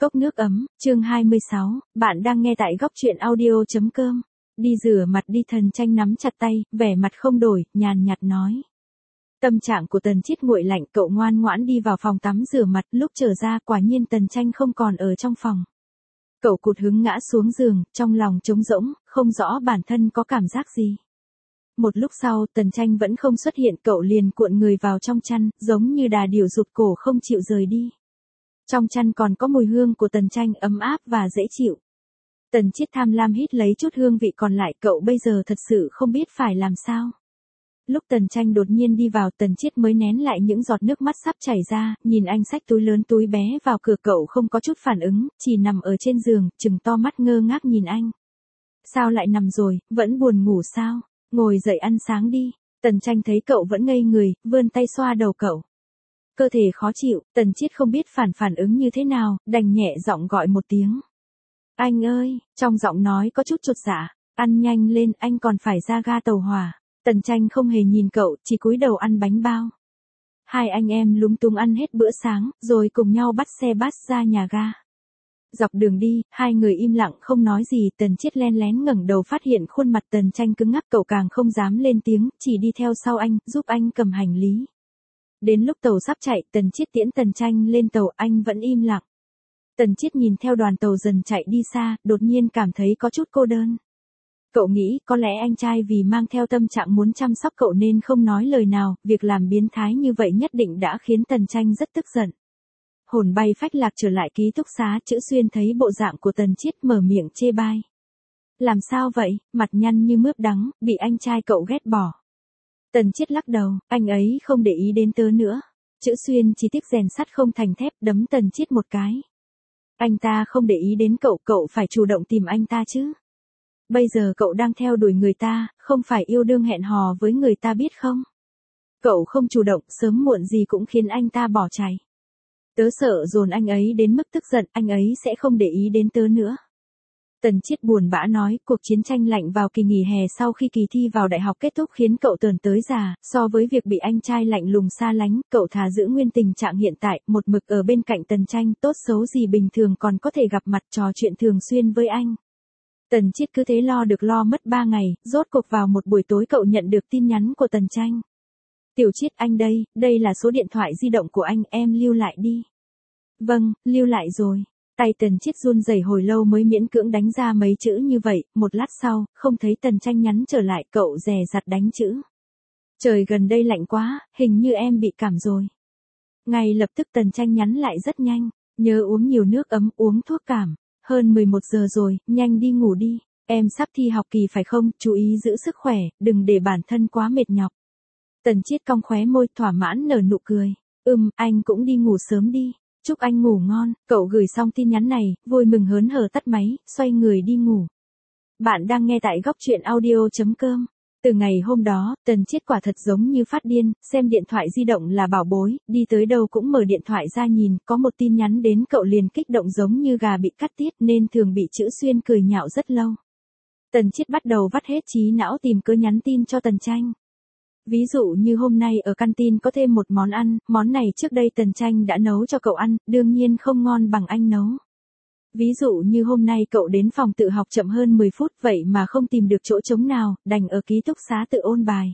Cốc nước ấm, chương 26, bạn đang nghe tại góc truyện audio.com. Đi rửa mặt đi. Tần Tranh nắm chặt tay, vẻ mặt không đổi, nhàn nhạt nói. Tâm trạng của Tần Chiết nguội lạnh, cậu ngoan ngoãn đi vào phòng tắm rửa mặt, lúc trở ra quả nhiên Tần Tranh không còn ở trong phòng. Cậu cụt hứng ngã xuống giường, trong lòng trống rỗng, không rõ bản thân có cảm giác gì. Một lúc sau, Tần Tranh vẫn không xuất hiện, cậu liền cuộn người vào trong chăn, giống như đà điểu rụt cổ không chịu rời đi. Trong chăn còn có mùi hương của Tần Tranh ấm áp và dễ chịu. Tần Chiết tham lam hít lấy chút hương vị còn lại, cậu bây giờ thật sự không biết phải làm sao. Lúc Tần Tranh đột nhiên đi vào, Tần Chiết mới nén lại những giọt nước mắt sắp chảy ra, nhìn anh xách túi lớn túi bé vào cửa, cậu không có chút phản ứng, chỉ nằm ở trên giường, trừng to mắt ngơ ngác nhìn anh. Sao lại nằm rồi, vẫn buồn ngủ sao? Ngồi dậy ăn sáng đi. Tần Tranh thấy cậu vẫn ngây người, vươn tay xoa đầu cậu. Cơ thể khó chịu, Tần Chiết không biết phản ứng như thế nào, đành nhẹ giọng gọi một tiếng. Anh ơi, trong giọng nói có chút chột dạ, ăn nhanh lên, anh còn phải ra ga tàu hỏa. Tần Tranh không hề nhìn cậu, chỉ cúi đầu ăn bánh bao. Hai anh em lúng túng ăn hết bữa sáng, rồi cùng nhau bắt xe bus ra nhà ga. Dọc đường đi, hai người im lặng không nói gì, Tần Chiết len lén ngẩng đầu phát hiện khuôn mặt Tần Tranh cứng ngắc, cậu càng không dám lên tiếng, chỉ đi theo sau anh, giúp anh cầm hành lý. Đến lúc tàu sắp chạy, Tần Chiết tiễn Tần Tranh lên tàu, anh vẫn im lặng. Tần Chiết nhìn theo đoàn tàu dần chạy đi xa, đột nhiên cảm thấy có chút cô đơn. Cậu nghĩ có lẽ anh trai vì mang theo tâm trạng muốn chăm sóc cậu nên không nói lời nào, việc làm biến thái như vậy nhất định đã khiến Tần Tranh rất tức giận. Hồn bay phách lạc trở lại ký túc xá, Chữ Xuyên thấy bộ dạng của Tần Chiết mở miệng chê bai. Làm sao vậy, mặt nhăn như mướp đắng, bị anh trai cậu ghét bỏ. Tần Chiết lắc đầu, anh ấy không để ý đến tớ nữa. Chữ Xuyên chỉ tiếc rèn sắt không thành thép, đấm Tần Chiết một cái. Anh ta không để ý đến cậu, cậu phải chủ động tìm anh ta chứ. Bây giờ cậu đang theo đuổi người ta, không phải yêu đương hẹn hò với người ta biết không? Cậu không chủ động, sớm muộn gì cũng khiến anh ta bỏ chạy. Tớ sợ dồn anh ấy đến mức tức giận, anh ấy sẽ không để ý đến tớ nữa. Tần Chiết buồn bã nói, cuộc chiến tranh lạnh vào kỳ nghỉ hè sau khi kỳ thi vào đại học kết thúc khiến cậu tờn tới già, so với việc bị anh trai lạnh lùng xa lánh, cậu thà giữ nguyên tình trạng hiện tại, một mực ở bên cạnh Tần Tranh, tốt xấu gì bình thường còn có thể gặp mặt trò chuyện thường xuyên với anh. Tần Chiết cứ thế lo được lo mất 3 ngày, rốt cuộc vào một buổi tối cậu nhận được tin nhắn của Tần Tranh. Tiểu Chiết, anh đây là số điện thoại di động của anh, em lưu lại đi. Vâng, lưu lại rồi. Tay Tần Chiết run rẩy hồi lâu mới miễn cưỡng đánh ra mấy chữ như vậy, một lát sau, không thấy Tần Tranh nhắn trở lại, cậu dè dặt đánh chữ. Trời gần đây lạnh quá, hình như em bị cảm rồi. Ngay lập tức Tần Tranh nhắn lại rất nhanh, nhớ uống nhiều nước ấm, uống thuốc cảm. Hơn 11 giờ rồi, nhanh đi ngủ đi. Em sắp thi học kỳ phải không, chú ý giữ sức khỏe, đừng để bản thân quá mệt nhọc. Tần Chiết cong khóe môi, thỏa mãn nở nụ cười. Anh cũng đi ngủ sớm đi. Chúc anh ngủ ngon. Cậu gửi xong tin nhắn này, vui mừng hớn hở tắt máy, xoay người đi ngủ. Bạn đang nghe tại góc truyện audio.com. Từ ngày hôm đó, Tần Chiết quả thật giống như phát điên, xem điện thoại di động là bảo bối, đi tới đâu cũng mở điện thoại ra nhìn, có một tin nhắn đến cậu liền kích động giống như gà bị cắt tiết nên thường bị Chữ Xuyên cười nhạo rất lâu. Tần Chiết bắt đầu vắt hết trí não tìm cớ nhắn tin cho Tần Tranh. Ví dụ như hôm nay ở canteen có thêm một món ăn, món này trước đây Tần Tranh đã nấu cho cậu ăn, đương nhiên không ngon bằng anh nấu. Ví dụ như hôm nay cậu đến phòng tự học chậm hơn 10 phút vậy mà không tìm được chỗ trống nào, đành ở ký túc xá tự ôn bài.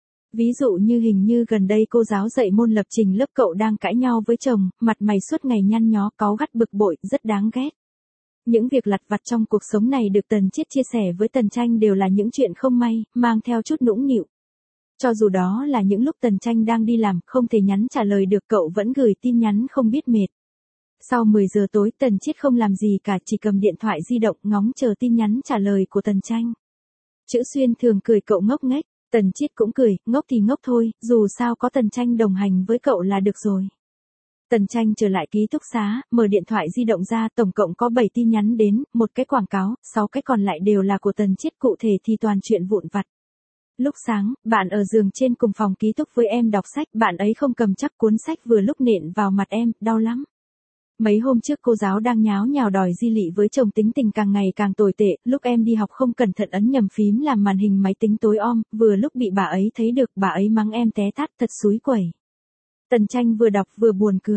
Ví dụ như hình như gần đây cô giáo dạy môn lập trình lớp cậu đang cãi nhau với chồng, mặt mày suốt ngày nhăn nhó, cáu gắt bực bội, rất đáng ghét. Những việc lặt vặt trong cuộc sống này được Tần Chiết chia sẻ với Tần Tranh đều là những chuyện không may, mang theo chút nũng nịu. Cho dù đó là những lúc Tần Tranh đang đi làm, không thể nhắn trả lời được, cậu vẫn gửi tin nhắn không biết mệt. Sau 10 giờ tối, Tần Chiết không làm gì cả, chỉ cầm điện thoại di động ngóng chờ tin nhắn trả lời của Tần Tranh. Chữ Xuyên thường cười cậu ngốc nghếch, Tần Chiết cũng cười, ngốc thì ngốc thôi, dù sao có Tần Tranh đồng hành với cậu là được rồi. Tần Tranh trở lại ký túc xá, mở điện thoại di động ra, tổng cộng có 7 tin nhắn đến, một cái quảng cáo, 6 cái còn lại đều là của Tần Chiết, cụ thể thì toàn chuyện vụn vặt. Lúc sáng, bạn ở giường trên cùng phòng ký túc với em đọc sách, bạn ấy không cầm chắc cuốn sách vừa lúc nện vào mặt em, đau lắm. Mấy hôm trước cô giáo đang nháo nhào đòi di lị với chồng, tính tình càng ngày càng tồi tệ, lúc em đi học không cẩn thận ấn nhầm phím làm màn hình máy tính tối om, vừa lúc bị bà ấy thấy được, bà ấy mắng em té tát thật xúi quẩy. Tần Tranh vừa đọc vừa buồn cười.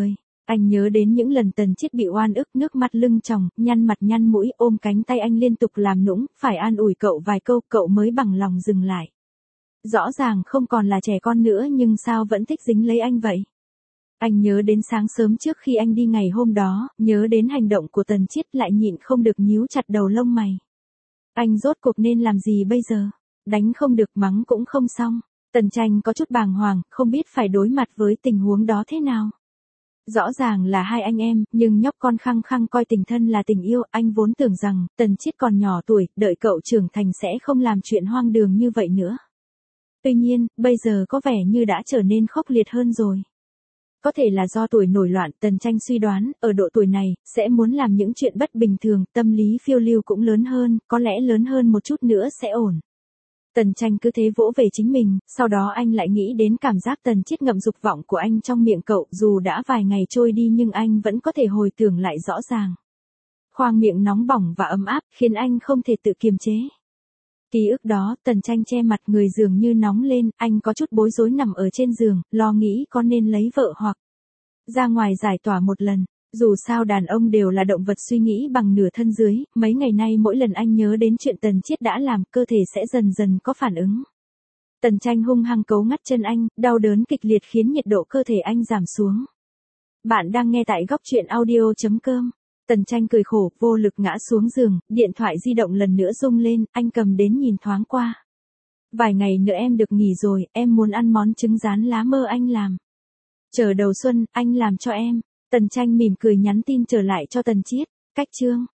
Anh nhớ đến những lần Tần Chiết bị oan ức, nước mắt lưng tròng, nhăn mặt nhăn mũi, ôm cánh tay anh liên tục làm nũng, phải an ủi cậu vài câu, cậu mới bằng lòng dừng lại. Rõ ràng không còn là trẻ con nữa nhưng sao vẫn thích dính lấy anh vậy? Anh nhớ đến sáng sớm trước khi anh đi ngày hôm đó, nhớ đến hành động của Tần Chiết lại nhịn không được nhíu chặt đầu lông mày. Anh rốt cuộc nên làm gì bây giờ? Đánh không được, mắng cũng không xong. Tần Tranh có chút bàng hoàng, không biết phải đối mặt với tình huống đó thế nào. Rõ ràng là hai anh em, nhưng nhóc con khăng khăng coi tình thân là tình yêu, anh vốn tưởng rằng, Tần Chiết còn nhỏ tuổi, đợi cậu trưởng thành sẽ không làm chuyện hoang đường như vậy nữa. Tuy nhiên, bây giờ có vẻ như đã trở nên khốc liệt hơn rồi. Có thể là do tuổi nổi loạn, Tần Tranh suy đoán, ở độ tuổi này, sẽ muốn làm những chuyện bất bình thường, tâm lý phiêu lưu cũng lớn hơn, có lẽ lớn hơn một chút nữa sẽ ổn. Tần Tranh cứ thế vỗ về chính mình, sau đó anh lại nghĩ đến cảm giác Tần Chiết ngậm dục vọng của anh trong miệng cậu, dù đã vài ngày trôi đi nhưng anh vẫn có thể hồi tưởng lại rõ ràng. Khoang miệng nóng bỏng và ấm áp, khiến anh không thể tự kiềm chế. Ký ức đó, Tần Tranh che mặt, người dường như nóng lên, anh có chút bối rối nằm ở trên giường, lo nghĩ có nên lấy vợ hoặc ra ngoài giải tỏa một lần. Dù sao đàn ông đều là động vật suy nghĩ bằng nửa thân dưới, mấy ngày nay mỗi lần anh nhớ đến chuyện Tần Chiết đã làm, cơ thể sẽ dần dần có phản ứng. Tần Tranh hung hăng cấu ngắt chân anh, đau đớn kịch liệt khiến nhiệt độ cơ thể anh giảm xuống. Bạn đang nghe tại góc truyện audio.com. Tần Tranh cười khổ, vô lực ngã xuống giường, điện thoại di động lần nữa rung lên, anh cầm đến nhìn thoáng qua. Vài ngày nữa em được nghỉ rồi, em muốn ăn món trứng rán lá mơ anh làm. Chờ đầu xuân, anh làm cho em. Tần Tranh mỉm cười nhắn tin trở lại cho Tần Chiết. Cách chương.